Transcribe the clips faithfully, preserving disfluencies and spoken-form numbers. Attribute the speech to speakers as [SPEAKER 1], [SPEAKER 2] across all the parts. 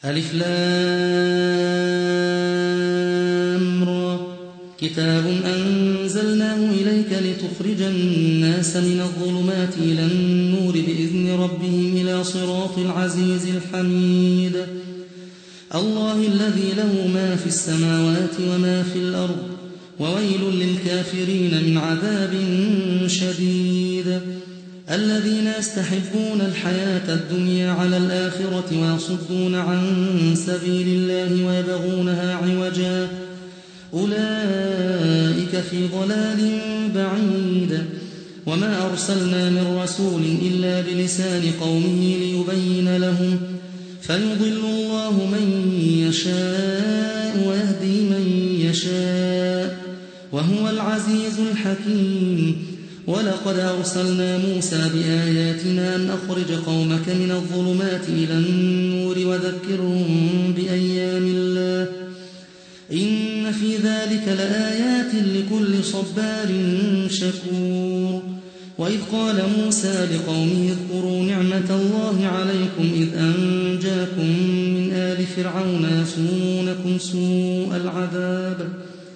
[SPEAKER 1] ألف لام را كتاب أنزلناه إليك لتخرج الناس من الظلمات إلى النور بإذن ربهم إلى صراط العزيز الحميد الله الذي له ما في السماوات وما في الأرض وويل للكافرين من عذاب شديد الذين يستحبون الحياة الدنيا على الآخرة ويصدون عن سبيل الله ويبغونها عوجا أولئك في ضلال بعيد وما أرسلنا من رسول إلا بلسان قومه ليبين لهم فيضل الله من يشاء ويهدي من يشاء وهو العزيز الحكيم ولقد أرسلنا موسى بآياتنا أن أخرج قومك من الظلمات إلى النور وذكرهم بأيام الله إن في ذلك لآيات لكل صبار شكور وإذ قال موسى لقومه اذكروا نعمة الله عليكم إذ أنجاكم من آل فرعون يسومونكم سوء العذاب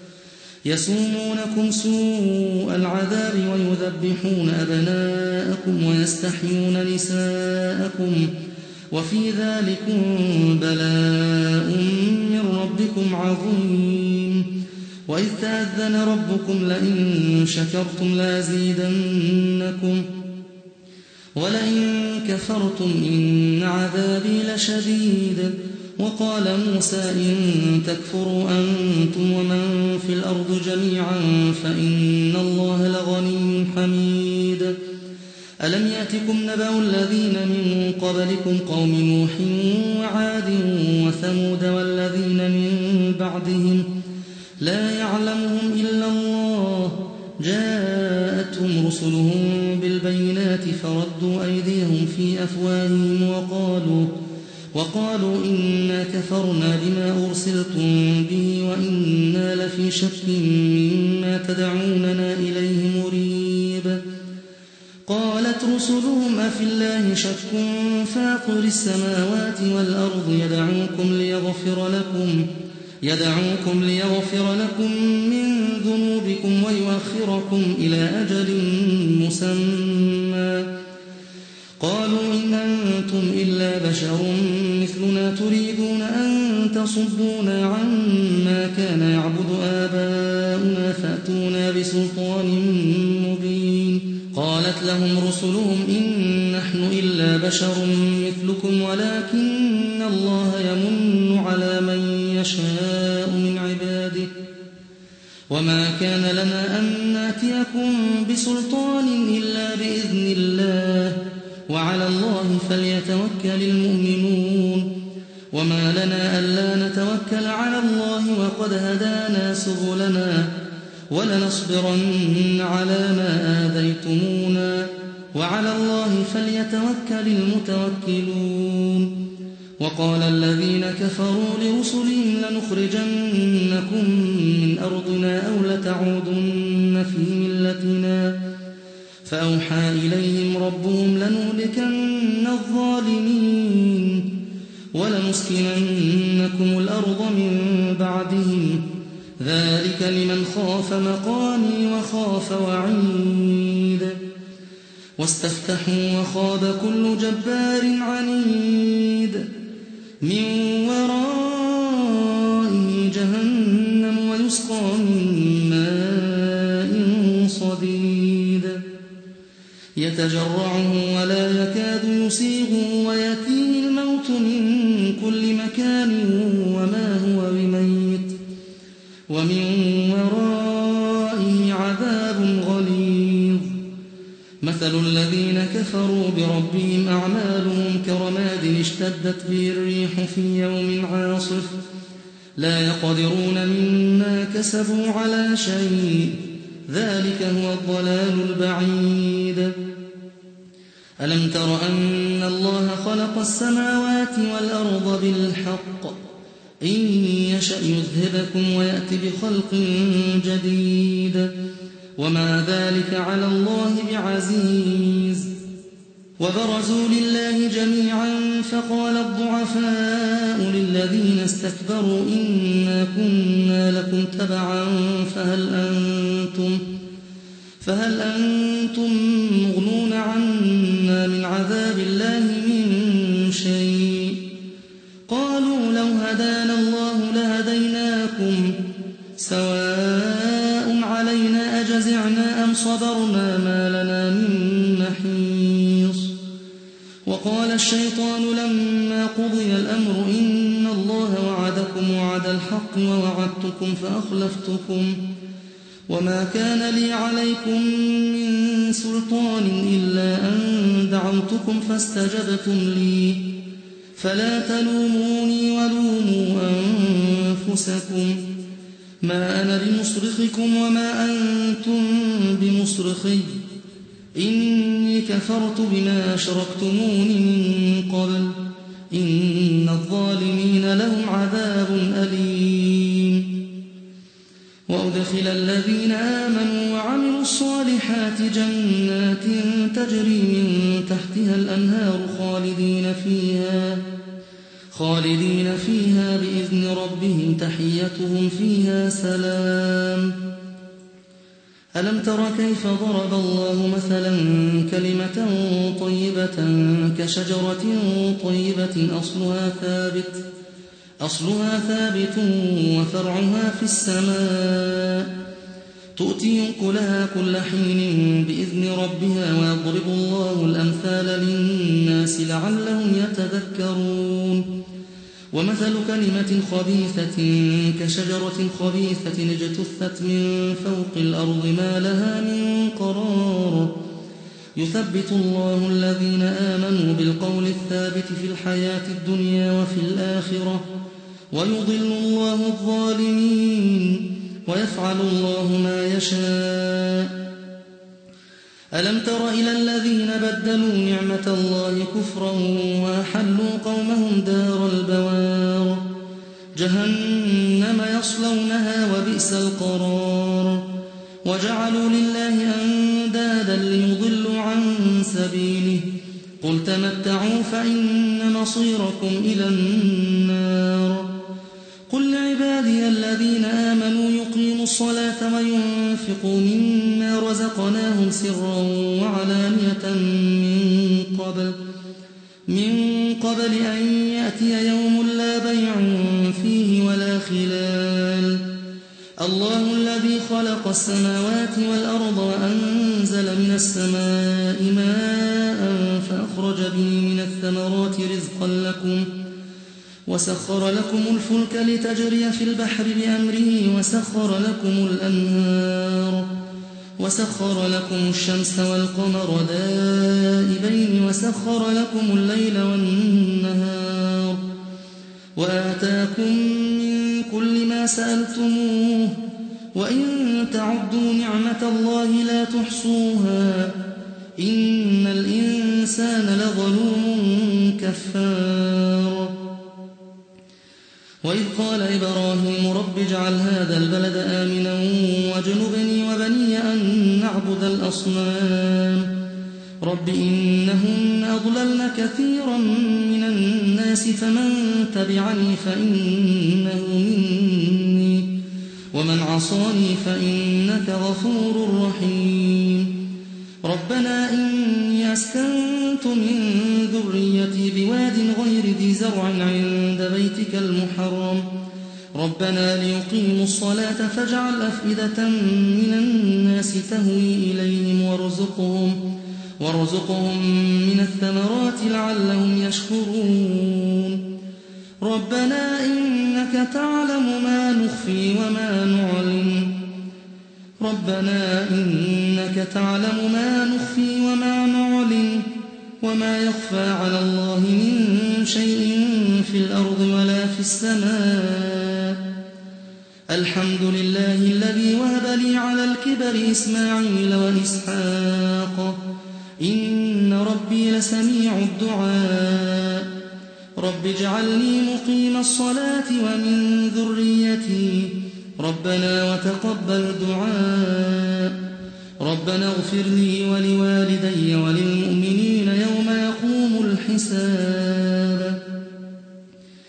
[SPEAKER 1] يسومونكم سوء العذاب ويذبحون أبناءكم ويستحيون نساءكم وفي ذلكم بلاء من ربكم عظيم وإذ تأذن ربكم لئن شكرتم لازيدنكم ولئن كفرتم إن عذابي لشديد وقال موسى إن تكفروا أنتم ومن في الأرض جميعا فإن الله لغني حميد ألم يأتكم نبأ الذين من قبلكم قوم نوح وعاد وثمود والذين من بعدهم لا يعلمهم إلا الله جاءتهم رسلهم بالبينات فردوا أيديهم في أفواههم وقالوا وقالوا إنا كفرنا بما أرسلتم به وإنا لفي شك مما تدعوننا إليه مريب قالت رسلهم أفي الله شك فاطر السماوات والأرض يدعوكم ليغفر لكم يدعوكم ليغفر لكم من ذنوبكم ويؤخركم إلى أجل مسمى قالوا إن أنتم إلا بشر مثلنا تريدون أن تصدونا عما كان يعبد آباؤنا فأتونا بسلطان مبين قالت لهم رسلهم إن نحن إلا بشر مثلكم ولكن الله يمن على من يشاء من عباده وما كان لنا أن نأتيكم بسلطان إلا بإذن الله وعلى الله فليتوكل المؤمنون وما لنا ألا نتوكل على الله وقد هدانا سبلنا ولنصبرن على ما آذيتمونا وعلى الله فليتوكل المتوكلون وقال الذين كفروا لرسلهم لنخرجنكم من أرضنا أو لتعودن في ملتنا فأوحى إليهم ربهم لنهلكن الظالمين ولنسكننكم الأرض من بعدهم ذلك لمن خاف مقامي وخاف وعيد واستفتحوا وخاب كل جبار عنيد من ورائه جهنم ويسقى من ماء صديد يتجرعه ولا يكاد يسيغه ويأتيه الموت من كل مكان وما هو بميت ومن ورائه عذاب غليظ مثل الذين كفروا بربهم أعمالهم كرماد اشتدت به الريح في يوم عاصف لا يقدرون مما كسبوا على شيء ذلك هو الضلال البعيد ألم تر أن الله خلق السماوات والأرض بالحق إن يشأ يذهبكم ويأتي بخلق جديد وما ذلك على الله بعزيز وبرزوا لله جميعا فقال الضعفاء للذين استكبروا إنا كنا لكم تبعا فهل أنتم, فهل أنتم مغنون عنا من عذاب الله من شيء قالوا لو هدانا الله لهديناكم سواء علينا أجزعنا أم صبرنا ما لنا من محيص. وقال الشيطان لما قضي الأمر إن الله وعدكم وعد الحق ووعدتكم فأخلفتكم وما كان لي عليكم من سلطان إلا أن دعوتكم فاستجبتم لي فلا تلوموني ولوموا أنفسكم ما أنا بمصرخكم وما أنتم بمصرخي إني كفرت بما أشركتمون من قبل إن الظالمين لهم عذاب أليم. وأدخل الذين آمنوا وعملوا الصالحات جنات تجري من تحتها الأنهار خالدين فيها خالدين فيها بإذن ربهم تحيتهم فيها سلام. ألم تر كيف ضرب الله مثلا كلمة طيبة كشجرة طيبة أصلها ثابت أصلها ثابت وفرعها في السماء تؤتي أكلها كل حين بإذن ربها ويضرب الله الأمثال للناس لعلهم يتذكرون. ومثل كلمة خبيثة كشجرة خبيثة اجتثت من فوق الأرض ما لها من قرار يثبت الله الذين آمنوا بالقول الثابت في الحياة الدنيا وفي الآخرة ويضل الله الظالمين ويفعل الله ما يشاء. ألم تر إلى الذين بدلوا نعمة الله كفرا وأحلوا قومهم دار البوار جهنم يصلونها وبئس القرار وجعلوا لله أندادا ليضلوا عن سبيله قل تمتعوا فإن مصيركم إلى النار. قل لعبادي الذين آمنوا يقيموا الصلاة وينفقوا مما رزقناهم سرا وعلانية من قبل من قبل أن يأتي يوم لا بيع فيه ولا خلال. الله الذي خلق السماوات والأرض وأنزل من السماء ماء فأخرج به من الثمرات رزقا لكم وسخر لكم الفلك لتجري في البحر بأمره وسخر لكم الأنهار وسخر لكم الشمس والقمر دائبين وسخر لكم الليل والنهار وآتاكم من كل ما سألتموه وإن تعدوا نعمة الله لا تحصوها إن الإنسان لظلوم كفار. وإذ قال إبراهيم رب اجعل هذا البلد آمنا واجنبني وبني أن نعبد الأصنام رب إنهن أضللن كثيرا من الناس فمن تبعني فإنه مني ومن عصاني فإنك غفور رحيم. ربنا إني أسكنت من ذريتي بواد غير ذي زرع عند بيتك المحرم ربنا ليقيموا الصلاة فاجعل أفئدة من الناس تهوي إليهم وارزقهم وارزقهم من الثمرات لعلهم يشكرون. ربنا إنك تعلم ما نخفي وما نعلن ربنا إنك تعلم ما نخفي وما نعلن وما يخفى على الله من شيء في الأرض ولا في السماء. الحمد لله الذي وهب لي على الكبر إسماعيل وإسحاق إن ربي لسميع الدعاء. رب اجعلني مقيم الصلاة ومن ذريتي ربنا وتقبل دعاء. ربنا اغفر لي ولوالدي وللمؤمنين يوم يقوم الحساب.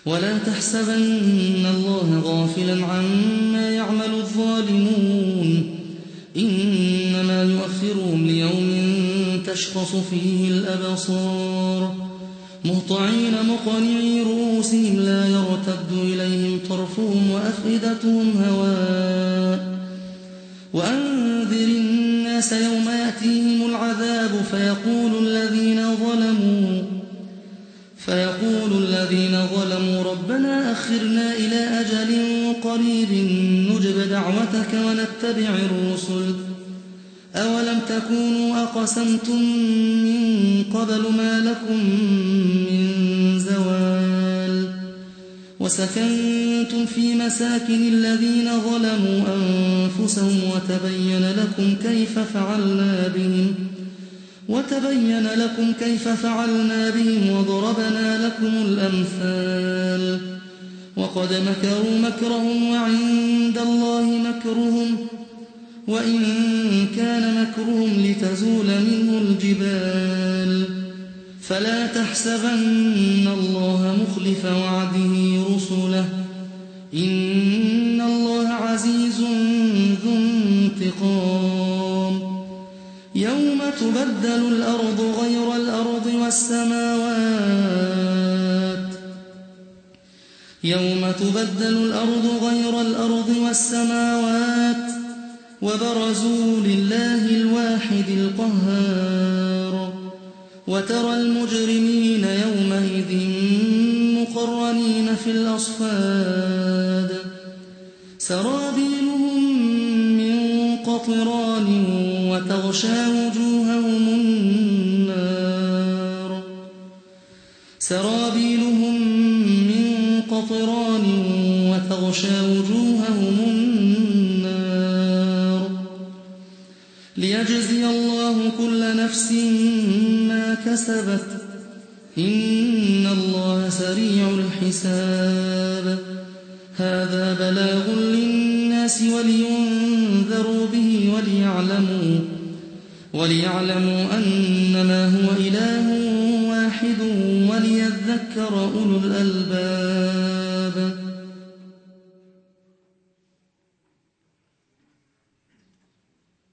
[SPEAKER 1] ولا تحسبن الله غافلا عما يعمل الظالمون إنما يؤخرهم ليوم تشخص فيه الأبصار مهطعين مقنعي رؤوسهم لا يرتد إليهم طرفهم وأفئدتهم هواء وأنذر الناس يوم يأتيهم العذاب فيقول الذين ظلموا فيقول الذين ظلموا ربنا أخرنا إلى أجل قريب نجب دعوتك ونتبع الرسل أولم تكونوا أقسمتم من قبل ما لكم من زوال وسكنتم في مساكن الذين ظلموا أنفسهم وتبين لكم كيف فعلنا بهم وتبين لكم كيف فعلنا بهم وضربنا لكم الأمثال وقد مكروا مكرهم وعند الله مكرهم وإن كان مكرهم لتزول منه الجبال فلا تحسبن الله مخلف وعده رسله إن الله عزيز ذو انتقام يوم تبدل الأرض غير الأرض والسماوات يوم تبدل الأرض غير الأرض والسماوات وبرزوا لله الواحد القهار وترى المجرمين يومئذ مقرنين في الأصفاد سرابيلهم من قطران وتغشى وجوههم النار سرابيلهم من قطران وتغشى وجوههم النار ليجزي الله كل نفس ما كسبت إن الله سريع الحساب هذا بلاغ للناس ولينذروا به وليعلموا وليعلموا أنما هو إله واحد وليذكر أولو الألباب